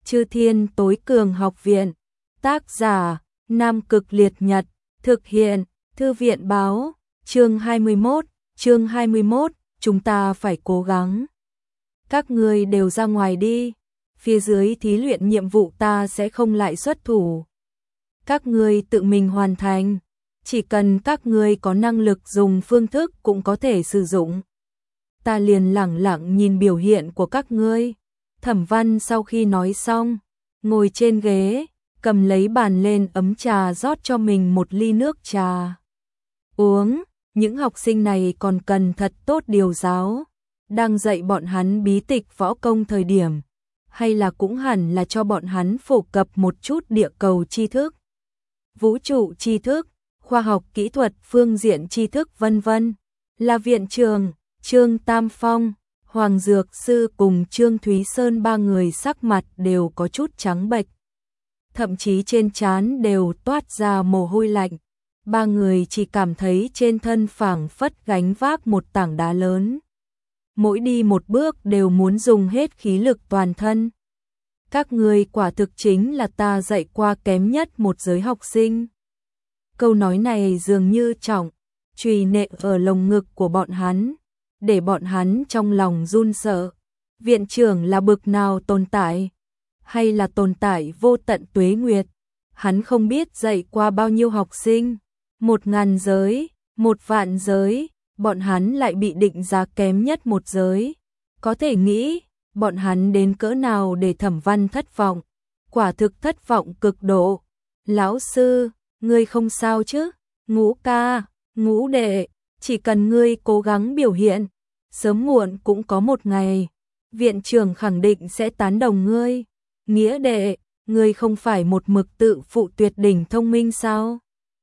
Chư Thiên Tối Cường Học Viện. Tác giả: Nam Cực Liệt Nhật. Thực hiện: Thư viện báo. Chương 21, chúng ta phải cố gắng. Các ngươi đều ra ngoài đi. Phía dưới thí luyện nhiệm vụ ta sẽ không lại xuất thủ. Các ngươi tự mình hoàn thành. Chỉ cần các ngươi có năng lực dùng phương thức cũng có thể sử dụng. Ta liền lẳng lặng nhìn biểu hiện của các ngươi. Thẩm Văn sau khi nói xong, ngồi trên ghế, cầm lấy bàn lên ấm trà rót cho mình một ly nước trà. Uống, những học sinh này còn cần thật tốt điều giáo. Đang dạy bọn hắn bí tịch võ công thời điểm, hay là cũng hẳn là cho bọn hắn phổ cập một chút địa cầu tri thức, vũ trụ tri thức, khoa học kỹ thuật phương diện tri thức vân vân. Là viện trưởng, Trương Tam Phong, Hoàng Dược Sư cùng Trương Thúy Sơn ba người sắc mặt đều có chút trắng bệch. Thậm chí trên trán đều toát ra mồ hôi lạnh. Ba người chỉ cảm thấy trên thân phảng phất gánh vác một tảng đá lớn. Mỗi đi một bước đều muốn dùng hết khí lực toàn thân. Các người quả thực chính là ta dạy qua kém nhất một giới học sinh. Câu nói này dường như trọng, chùy nện ở lồng ngực của bọn hắn, để bọn hắn trong lòng run sợ. Viện trưởng là bực nào tồn tại? Hay là tồn tại vô tận tuế nguyệt? Hắn không biết dạy qua bao nhiêu học sinh. 1000 giới, 1.000 giới, bọn hắn lại bị định giá kém nhất một giới. Có thể nghĩ, bọn hắn đến cỡ nào để Thẩm Văn thất vọng. Quả thực thất vọng cực độ. Lão sư, ngươi không sao chứ? Ngũ ca, Ngũ đệ, chỉ cần ngươi cố gắng biểu hiện, sớm muộn cũng có một ngày, viện trưởng khẳng định sẽ tán đồng ngươi. Nghĩa đệ, ngươi không phải một mực tự phụ tuyệt đỉnh thông minh sao?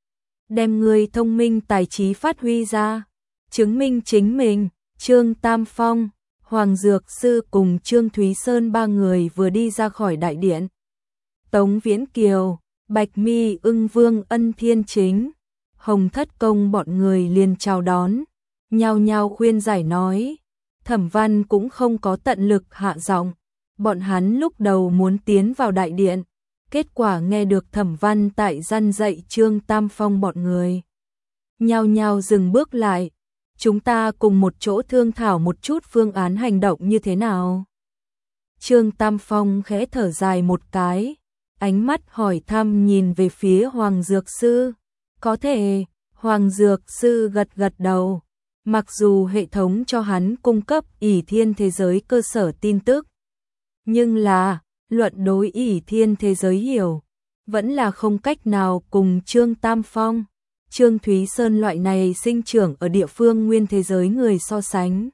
Đem ngươi thông minh tài trí phát huy ra, chứng minh chính mình. Trương Tam Phong, Hoàng Dược Sư cùng Trương Thúy Sơn ba người vừa đi ra khỏi đại điện. Tống Viễn Kiều, Bạch Mi Ưng Vương Ân Thiên Chính, Hồng Thất Công bọn người liền chào đón, nhao nhao khuyên giải nói. Thẩm Văn cũng không có tận lực hạ giọng. Bọn hắn lúc đầu muốn tiến vào đại điện, kết quả nghe được Thẩm Văn tại gian dạy Trương Tam Phong bọn người. Nhao nhao dừng bước lại. Chúng ta cùng một chỗ thương thảo một chút phương án hành động như thế nào? Trương Tam Phong khẽ thở dài một cái, ánh mắt hỏi thăm nhìn về phía Hoàng Dược Sư. Có thể, Hoàng Dược Sư gật gật đầu. Mặc dù hệ thống cho hắn cung cấp ỷ thiên thế giới cơ sở tin tức, nhưng là, luận đối ỷ thiên thế giới hiểu, vẫn là không cách nào cùng Trương Tam Phong, Trương Thúy Sơn loại này sinh trưởng ở địa phương nguyên thế giới người so sánh.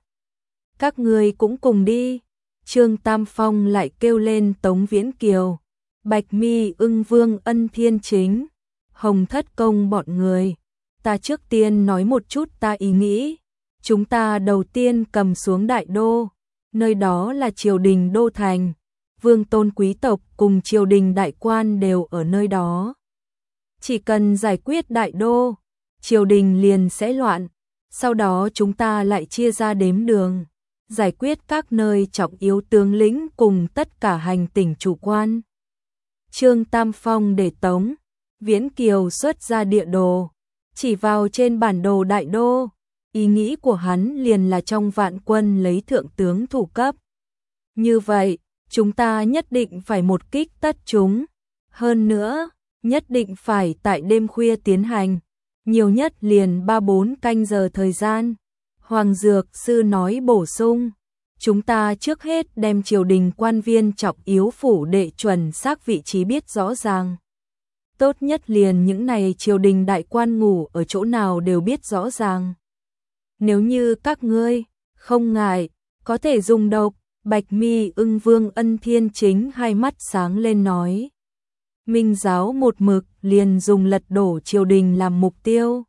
Các người cũng cùng đi. Trương Tam Phong lại kêu lên Tống Viễn Kiều, Bạch Mi Ưng Vương Ân Thiên Chính, Hồng Thất Công bọn người. Ta trước tiên nói một chút ta ý nghĩ. Chúng ta đầu tiên cầm xuống đại đô, nơi đó là triều đình đô thành, vương tôn quý tộc cùng triều đình đại quan đều ở nơi đó. Chỉ cần giải quyết đại đô, triều đình liền sẽ loạn. Sau đó chúng ta lại chia ra đếm đường, giải quyết các nơi trọng yếu tướng lĩnh cùng tất cả hành tỉnh chủ quan. Trương Tam Phong để Tống Viễn Kiều xuất ra địa đồ, chỉ vào trên bản đồ đại đô. Ý nghĩ của hắn liền là trong vạn quân lấy thượng tướng thủ cấp. Như vậy, chúng ta nhất định phải một kích tất chúng. Hơn nữa, nhất định phải tại đêm khuya tiến hành, nhiều nhất liền 3-4 canh giờ thời gian. Hoàng Dược Sư nói bổ sung, chúng ta trước hết đem triều đình quan viên trọng yếu phủ đệ chuẩn xác vị trí biết rõ ràng. Tốt nhất liền những này triều đình đại quan ngủ ở chỗ nào đều biết rõ ràng. Nếu như các ngươi không ngại, có thể dùng độc. Bạch Mi Ưng Vương Ân Thiên Chính hai mắt sáng lên nói. Minh giáo một mực liền dùng lật đổ triều đình làm mục tiêu.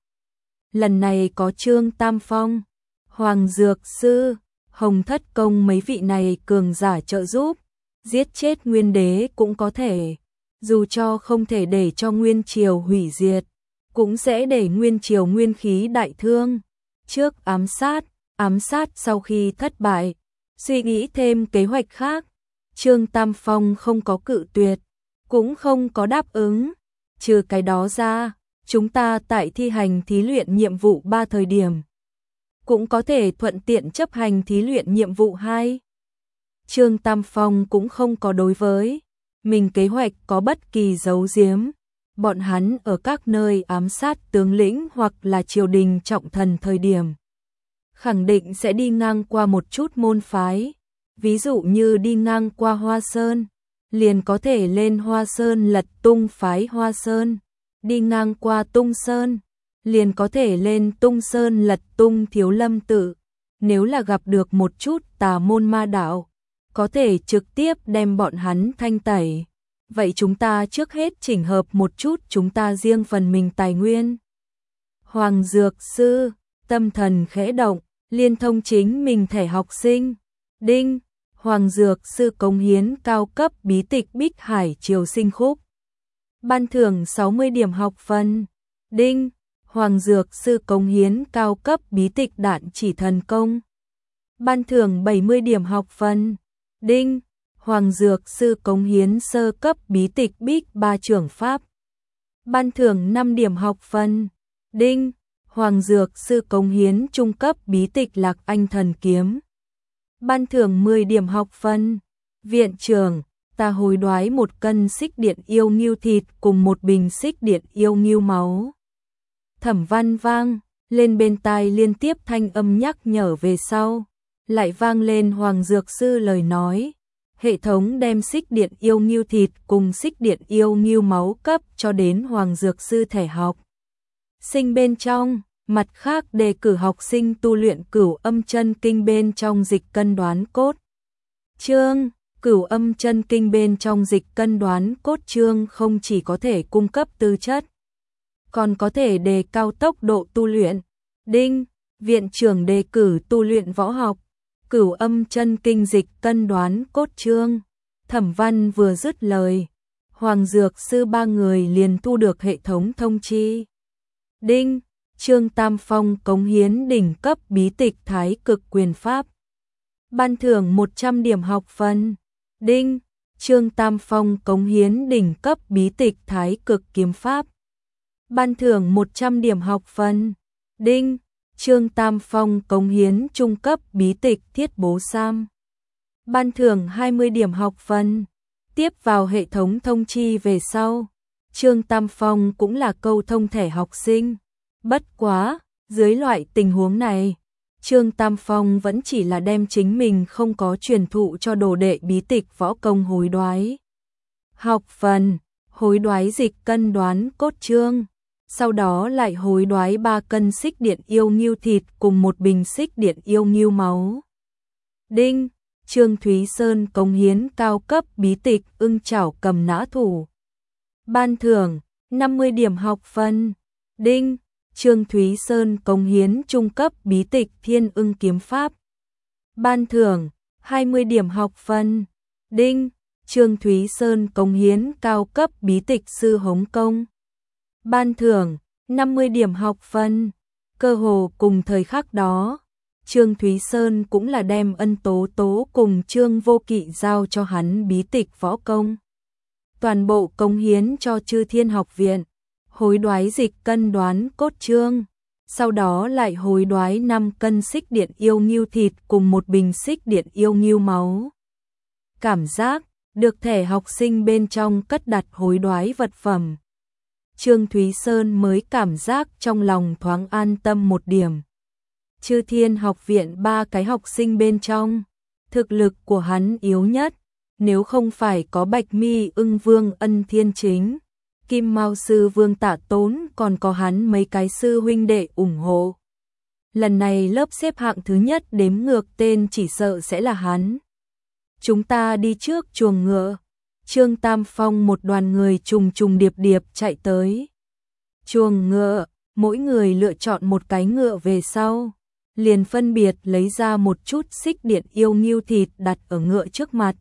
Lần này có Trương Tam Phong, Hoàng Dược Sư, Hồng Thất Công mấy vị này cường giả trợ giúp, giết chết Nguyên Đế cũng có thể. Dù cho không thể để cho Nguyên Triều hủy diệt, cũng sẽ để Nguyên Triều nguyên khí đại thương. Trước ám sát sau khi thất bại, suy nghĩ thêm kế hoạch khác. Trương Tam Phong không có cự tuyệt, cũng không có đáp ứng. Trừ cái đó ra, chúng ta tại thi hành thí luyện nhiệm vụ 3 thời điểm, cũng có thể thuận tiện chấp hành thí luyện nhiệm vụ 2. Trương Tam Phong cũng không có đối với mình kế hoạch có bất kỳ giấu giếm. Bọn hắn ở các nơi ám sát tướng lĩnh hoặc là triều đình trọng thần thời điểm, khẳng định sẽ đi ngang qua một chút môn phái. Ví dụ như đi ngang qua Hoa Sơn, liền có thể lên Hoa Sơn lật tung phái Hoa Sơn. Đi ngang qua Tung Sơn, liền có thể lên Tung Sơn lật tung Thiếu Lâm Tự. Nếu là gặp được một chút tà môn ma đạo, có thể trực tiếp đem bọn hắn thanh tẩy. Vậy chúng ta trước hết chỉnh hợp một chút chúng ta riêng phần mình tài nguyên. Hoàng Dược Sư, tâm thần khẽ động, liên thông chính mình thẻ học sinh. Đinh, Hoàng Dược Sư cống hiến cao cấp bí tịch Bích Hải Triều Sinh Khúc. Ban thưởng 60 điểm học phần. Đinh, Hoàng Dược Sư cống hiến cao cấp bí tịch Đạn Chỉ Thần Công. Ban thưởng 70 điểm học phần. Đinh, Hoàng Dược Sư cống hiến sơ cấp bí tịch Bích Ba Trưởng Pháp. Ban thưởng 5 điểm học phần. Đinh, Hoàng Dược Sư cống hiến trung cấp bí tịch Lạc Anh Thần Kiếm. Ban thưởng 10 điểm học phần. Viện trưởng, ta hối đoái 1 cân xích điện yêu ngưu thịt cùng 1 bình xích điện yêu ngưu máu. Thẩm Văn vang lên bên tai liên tiếp thanh âm nhắc nhở về sau, lại vang lên Hoàng Dược Sư lời nói. Hệ thống đem xích điện yêu ngưu thịt cùng xích điện yêu ngưu máu cấp cho đến Hoàng Dược Sư thẻ học sinh bên trong. Mặt khác đề cử học sinh tu luyện Cửu Âm Chân Kinh bên trong dịch cân đoán cốt chương. Cửu Âm Chân Kinh bên trong dịch cân đoán cốt chương không chỉ có thể cung cấp tư chất, còn có thể đề cao tốc độ tu luyện. Đinh, viện trưởng đề cử tu luyện võ học Cửu Âm Chân Kinh dịch cân đoán cốt chương. Thẩm Văn vừa dứt lời, Hoàng Dược Sư 3 người liền thu được hệ thống thông chi. Đinh, Trương Tam Phong cống hiến đỉnh cấp bí tịch Thái Cực Quyền Pháp. Ban thưởng 100 điểm học phần. Đinh, Trương Tam Phong cống hiến đỉnh cấp bí tịch Thái Cực Kiếm Pháp. Ban thưởng 100 điểm học phần. Đinh, Trương Tam Phong cống hiến trung cấp bí tịch Thiết Bố Sam. Ban thưởng 20 điểm học phần. Tiếp vào hệ thống thông chi về sau, Trương Tam Phong cũng là câu thông thẻ học sinh. Bất quá, dưới loại tình huống này, Trương Tam Phong vẫn chỉ là đem chính mình không có truyền thụ cho đồ đệ bí tịch võ công hối đoái học phần, hối đoái dịch cân đoán cốt chương, sau đó lại hối đoái 3 cân xích điện yêu ngưu thịt cùng 1 bình xích điện yêu ngưu máu. Đinh, Trương Thúy Sơn cống hiến cao cấp bí tịch Ưng Chảo Cầm Nã Thủ. Ban thưởng 50 điểm học phần. Đinh, Trương Thúy Sơn cống hiến trung cấp bí tịch Thiên Ưng Kiếm Pháp. Ban thưởng 20 điểm học phần. Đinh, Trương Thúy Sơn cống hiến cao cấp bí tịch Sư Hống Công. Ban thưởng 50 điểm học phần. Cơ hồ cùng thời khắc đó, Trương Thúy Sơn cũng là đem Ân Tố Tố cùng Trương Vô Kỵ giao cho hắn bí tịch võ công. Toàn bộ cống hiến cho Chư Thiên Học Viện, hối đoái dịch cân đoán cốt chương, sau đó lại hối đoái 5 cân xích điện yêu ngưu thịt cùng 1 bình xích điện yêu ngưu máu. Cảm giác được thẻ học sinh bên trong cất đặt hối đoái vật phẩm, Trương Thúy Sơn mới cảm giác trong lòng thoáng an tâm một điểm. Chư Thiên Học Viện 3 cái học sinh bên trong, thực lực của hắn yếu nhất, nếu không phải có Bạch Mi Ưng Vương Ân Thiên Chính, Kim Mao Sư Vương Tạ Tốn, còn có hắn mấy cái sư huynh đệ ủng hộ, lần này lớp xếp hạng thứ nhất đếm ngược tên chỉ sợ sẽ là hắn. Chúng ta đi trước chuồng ngựa. Trương Tam Phong một đoàn người trùng trùng điệp điệp chạy tới chuồng ngựa, mỗi người lựa chọn một cái ngựa về sau, liền phân biệt lấy ra một chút xích điện yêu ngưu thịt đặt ở ngựa trước mặt.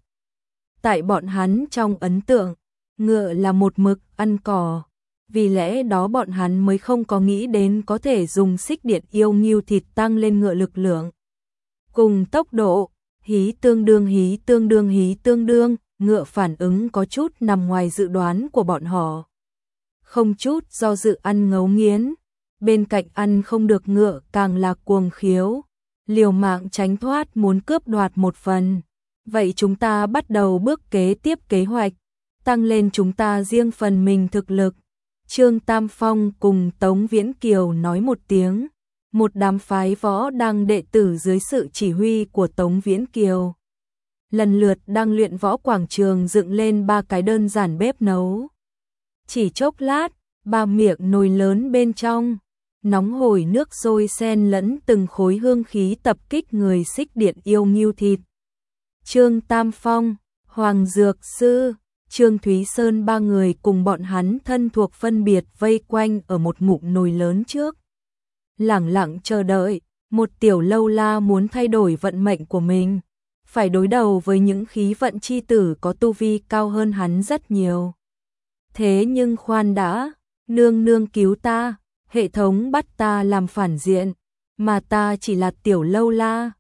Tại bọn hắn trong ấn tượng, ngựa là một mực ăn cỏ, vì lẽ đó bọn hắn mới không có nghĩ đến có thể dùng xích điện yêu ngưu thịt tăng lên ngựa lực lượng cùng tốc độ. Hí tương đương hí tương đương hí tương đương, ngựa phản ứng có chút nằm ngoài dự đoán của bọn họ. Không chút do dự ăn ngấu nghiến, bên cạnh ăn không được ngựa càng là cuồng khiếu, liều mạng tránh thoát muốn cướp đoạt một phần. Vậy chúng ta bắt đầu bước kế tiếp kế hoạch, tăng lên chúng ta riêng phần mình thực lực. Trương Tam Phong cùng Tống Viễn Kiều nói một tiếng, một đám phái võ đăng đệ tử dưới sự chỉ huy của Tống Viễn Kiều. Lần lượt đang luyện võ quảng trường dựng lên 3 cái đơn giản bếp nấu. Chỉ chốc lát, 3 miệng nồi lớn bên trong, nóng hổi nước sôi xen lẫn từng khối hương khí tập kích người xích điện yêu nghiêu thịt. Trương Tam Phong, Hoàng Dược Sư, Trương Thúy Sơn 3 người cùng bọn hắn thân thuộc phân biệt vây quanh ở một ngụm nồi lớn trước. Lẳng lặng chờ đợi, một tiểu lâu la muốn thay đổi vận mệnh của mình, phải đối đầu với những khí vận chi tử có tu vi cao hơn hắn rất nhiều. Thế nhưng khoan đã, nương nương cứu ta, hệ thống bắt ta làm phản diện, mà ta chỉ là tiểu lâu la,